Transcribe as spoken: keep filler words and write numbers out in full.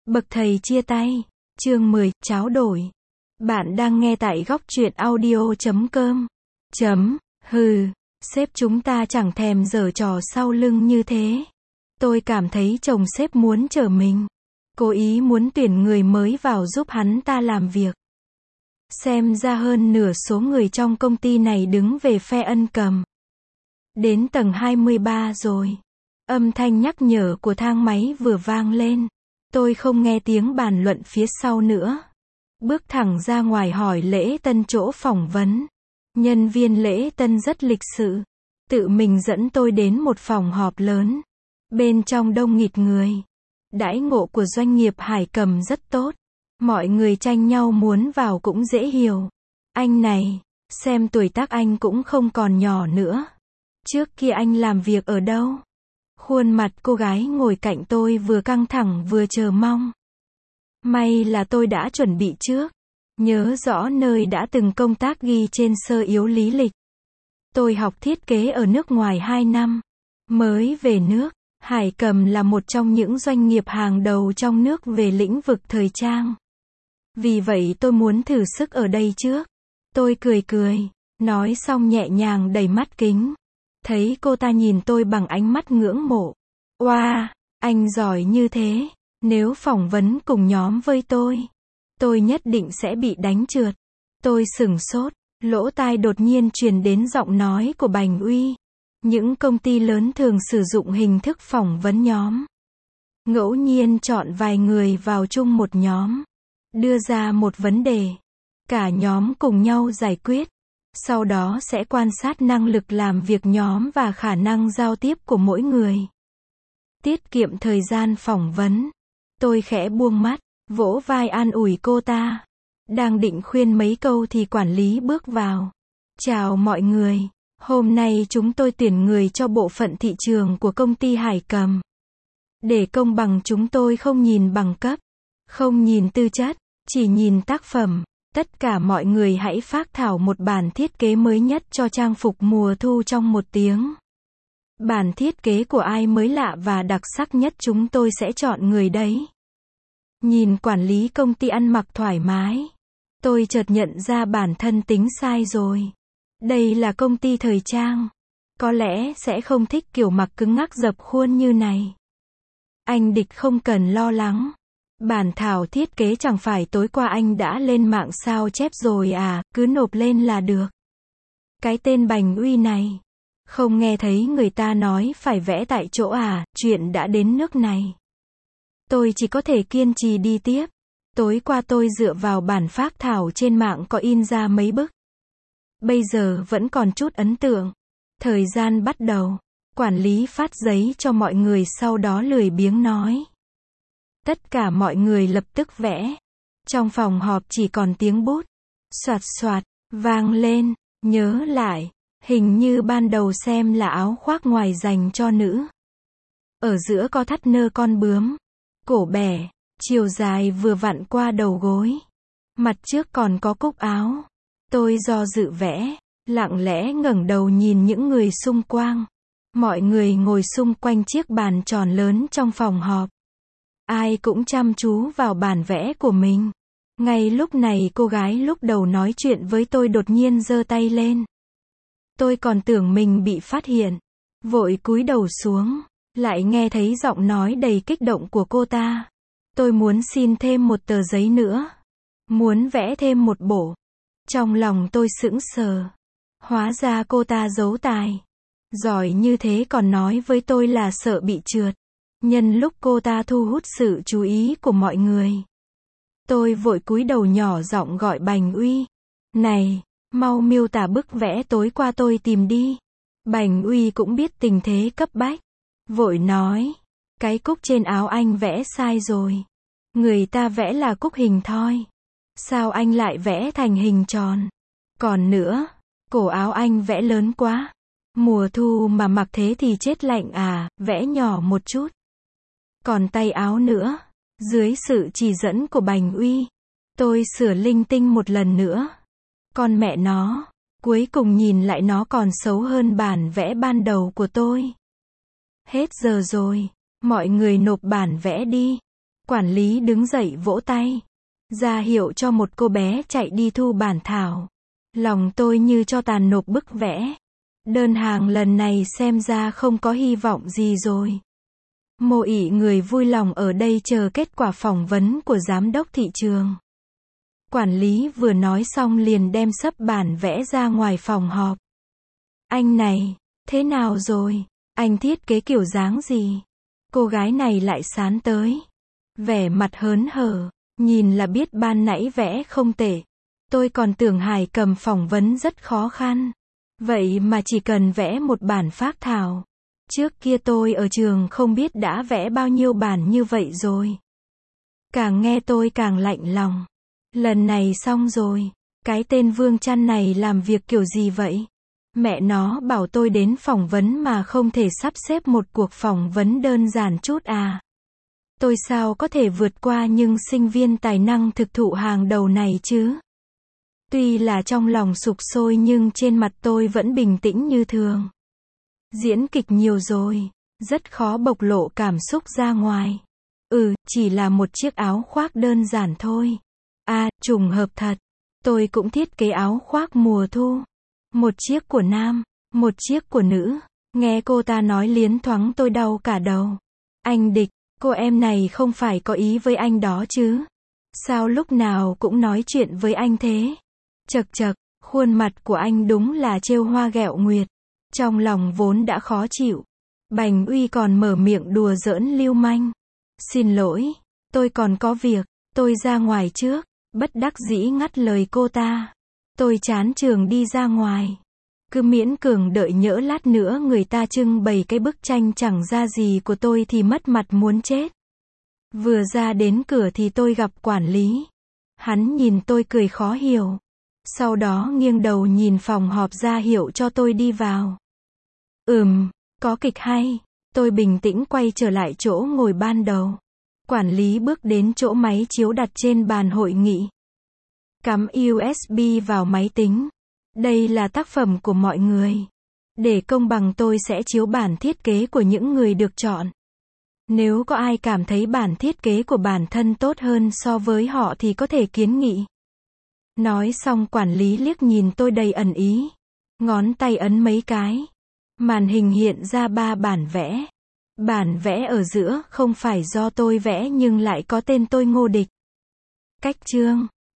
Bậc thầy chia tay. Chương mười, tráo đổi. Bạn đang nghe tại góc truyện audio chấm com. Chấm, hừ, sếp chúng ta chẳng thèm giở trò sau lưng như thế. Tôi cảm thấy chồng sếp muốn chở mình. Cố ý muốn tuyển người mới vào giúp hắn ta làm việc. Xem ra hơn nửa số người trong công ty này đứng về phe Ân Cầm. Đến tầng hai mươi ba rồi. Âm thanh nhắc nhở của thang máy vừa vang lên. Tôi không nghe tiếng bàn luận phía sau nữa. Bước thẳng ra ngoài hỏi lễ tân chỗ phỏng vấn. Nhân viên lễ tân rất lịch sự. Tự mình dẫn tôi đến một phòng họp lớn. Bên trong đông nghịt người. Đãi ngộ của doanh nghiệp Hải Cầm rất tốt. Mọi người tranh nhau muốn vào cũng dễ hiểu. Anh này, xem tuổi tác anh cũng không còn nhỏ nữa. Trước kia anh làm việc ở đâu? Khuôn mặt cô gái ngồi cạnh tôi vừa căng thẳng vừa chờ mong. May là tôi đã chuẩn bị trước. Nhớ rõ nơi đã từng công tác ghi trên sơ yếu lý lịch. Tôi học thiết kế ở nước ngoài hai năm. Mới về nước, Hải Cầm là một trong những doanh nghiệp hàng đầu trong nước về lĩnh vực thời trang. Vì vậy tôi muốn thử sức ở đây trước. Tôi cười cười, nói xong nhẹ nhàng đẩy mắt kính. Thấy cô ta nhìn tôi bằng ánh mắt ngưỡng mộ. Oa, wow, anh giỏi như thế. Nếu phỏng vấn cùng nhóm với tôi, tôi nhất định sẽ bị đánh trượt. Tôi sửng sốt, lỗ tai đột nhiên truyền đến giọng nói của Bành Uy. Những công ty lớn thường sử dụng hình thức phỏng vấn nhóm. Ngẫu nhiên chọn vài người vào chung một nhóm. Đưa ra một vấn đề. Cả nhóm cùng nhau giải quyết. Sau đó sẽ quan sát năng lực làm việc nhóm và khả năng giao tiếp của mỗi người. Tiết kiệm thời gian phỏng vấn. Tôi khẽ buông mắt, vỗ vai an ủi cô ta. Đang định khuyên mấy câu thì quản lý bước vào. Chào mọi người. Hôm nay chúng tôi tuyển người cho bộ phận thị trường của công ty Hải Cầm. Để công bằng chúng tôi không nhìn bằng cấp, không nhìn tư chất, chỉ nhìn tác phẩm. Tất cả mọi người hãy phác thảo một bản thiết kế mới nhất cho trang phục mùa thu trong một tiếng. Bản thiết kế của ai mới lạ và đặc sắc nhất chúng tôi sẽ chọn người đấy. Nhìn quản lý công ty ăn mặc thoải mái. Tôi chợt nhận ra bản thân tính sai rồi. Đây là công ty thời trang. Có lẽ sẽ không thích kiểu mặc cứng ngắc dập khuôn như này. Anh Địch không cần lo lắng. Bản thảo thiết kế chẳng phải tối qua anh đã lên mạng sao chép rồi à, cứ nộp lên là được. Cái tên Bành Uy này. Không nghe thấy người ta nói phải vẽ tại chỗ à, chuyện đã đến nước này. Tôi chỉ có thể kiên trì đi tiếp. Tối qua tôi dựa vào bản phác thảo trên mạng có in ra mấy bức. Bây giờ vẫn còn chút ấn tượng. Thời gian bắt đầu. Quản lý phát giấy cho mọi người sau đó lười biếng nói. Tất cả mọi người lập tức vẽ. Trong phòng họp chỉ còn tiếng bút. Soạt soạt, vang lên. Nhớ lại. Hình như ban đầu xem là áo khoác ngoài dành cho nữ. Ở giữa có thắt nơ con bướm. Cổ bẻ. Chiều dài vừa vặn qua đầu gối. Mặt trước còn có cúc áo. Tôi do dự vẽ. Lặng lẽ ngẩng đầu nhìn những người xung quanh. Mọi người ngồi xung quanh chiếc bàn tròn lớn trong phòng họp. Ai cũng chăm chú vào bản vẽ của mình. Ngay lúc này cô gái lúc đầu nói chuyện với tôi đột nhiên giơ tay lên. Tôi còn tưởng mình bị phát hiện. Vội cúi đầu xuống. Lại nghe thấy giọng nói đầy kích động của cô ta. Tôi muốn xin thêm một tờ giấy nữa. Muốn vẽ thêm một bộ. Trong lòng tôi sững sờ. Hóa ra cô ta giấu tài. Giỏi như thế còn nói với tôi là sợ bị trượt. Nhân lúc cô ta thu hút sự chú ý của mọi người. Tôi vội cúi đầu nhỏ giọng gọi Bành Uy. Này, mau miêu tả bức vẽ tối qua tôi tìm đi. Bành Uy cũng biết tình thế cấp bách. Vội nói. Cái cúc trên áo anh vẽ sai rồi. Người ta vẽ là cúc hình thoi. Sao anh lại vẽ thành hình tròn? Còn nữa, cổ áo anh vẽ lớn quá. Mùa thu mà mặc thế thì chết lạnh à, vẽ nhỏ một chút. Còn tay áo nữa. Dưới sự chỉ dẫn của Bành Uy, tôi sửa linh tinh một lần nữa. Con mẹ nó, cuối cùng nhìn lại nó còn xấu hơn bản vẽ ban đầu của tôi. Hết giờ rồi, mọi người nộp bản vẽ đi. Quản lý đứng dậy vỗ tay, ra hiệu cho một cô bé chạy đi thu bản thảo. Lòng tôi như cho tàn nộp bức vẽ. Đơn hàng lần này xem ra không có hy vọng gì rồi. Mô ỷ người vui lòng ở đây chờ kết quả phỏng vấn của giám đốc thị trường. Quản lý vừa nói xong liền đem sấp bản vẽ ra ngoài phòng họp. Anh này, thế nào rồi? Anh thiết kế kiểu dáng gì? Cô gái này lại sán tới. Vẻ mặt hớn hở, nhìn là biết ban nãy vẽ không tệ. Tôi còn tưởng Hải Cầm phỏng vấn rất khó khăn. Vậy mà chỉ cần vẽ một bản phác thảo. Trước kia tôi ở trường không biết đã vẽ bao nhiêu bản như vậy rồi. Càng nghe tôi càng lạnh lòng. Lần này xong rồi. Cái tên Vương Chăn này làm việc kiểu gì vậy? Mẹ nó bảo tôi đến phỏng vấn mà không thể sắp xếp một cuộc phỏng vấn đơn giản chút à? Tôi sao có thể vượt qua những sinh viên tài năng thực thụ hàng đầu này chứ? Tuy là trong lòng sục sôi nhưng trên mặt tôi vẫn bình tĩnh như thường. Diễn kịch nhiều rồi, rất khó bộc lộ cảm xúc ra ngoài. Ừ, chỉ là một chiếc áo khoác đơn giản thôi. À, trùng hợp thật. Tôi cũng thiết kế áo khoác mùa thu. Một chiếc của nam, một chiếc của nữ. Nghe cô ta nói liến thoáng tôi đau cả đầu. Anh Địch, cô em này không phải có ý với anh đó chứ? Sao lúc nào cũng nói chuyện với anh thế? Chật chật, khuôn mặt của anh đúng là trêu hoa ghẹo nguyệt. Trong lòng vốn đã khó chịu. Bành Uy còn mở miệng đùa giỡn lưu manh. Xin lỗi, tôi còn có việc, tôi ra ngoài trước. Bất đắc dĩ ngắt lời cô ta. Tôi chán trường đi ra ngoài. Cứ miễn cường đợi nhỡ lát nữa người ta trưng bày cái bức tranh chẳng ra gì của tôi thì mất mặt muốn chết. Vừa ra đến cửa thì tôi gặp quản lý. Hắn nhìn tôi cười khó hiểu. Sau đó nghiêng đầu nhìn phòng họp ra hiệu cho tôi đi vào. Ừm, có kịch hay. Tôi bình tĩnh quay trở lại chỗ ngồi ban đầu. Quản lý bước đến chỗ máy chiếu đặt trên bàn hội nghị. Cắm u ét bê vào máy tính. Đây là tác phẩm của mọi người. Để công bằng tôi sẽ chiếu bản thiết kế của những người được chọn. Nếu có ai cảm thấy bản thiết kế của bản thân tốt hơn so với họ thì có thể kiến nghị. Nói xong quản lý liếc nhìn tôi đầy ẩn ý. Ngón tay ấn mấy cái. Màn hình hiện ra ba bản vẽ. Bản vẽ ở giữa không phải do tôi vẽ nhưng lại có tên tôi Ngô Địch. Cách chương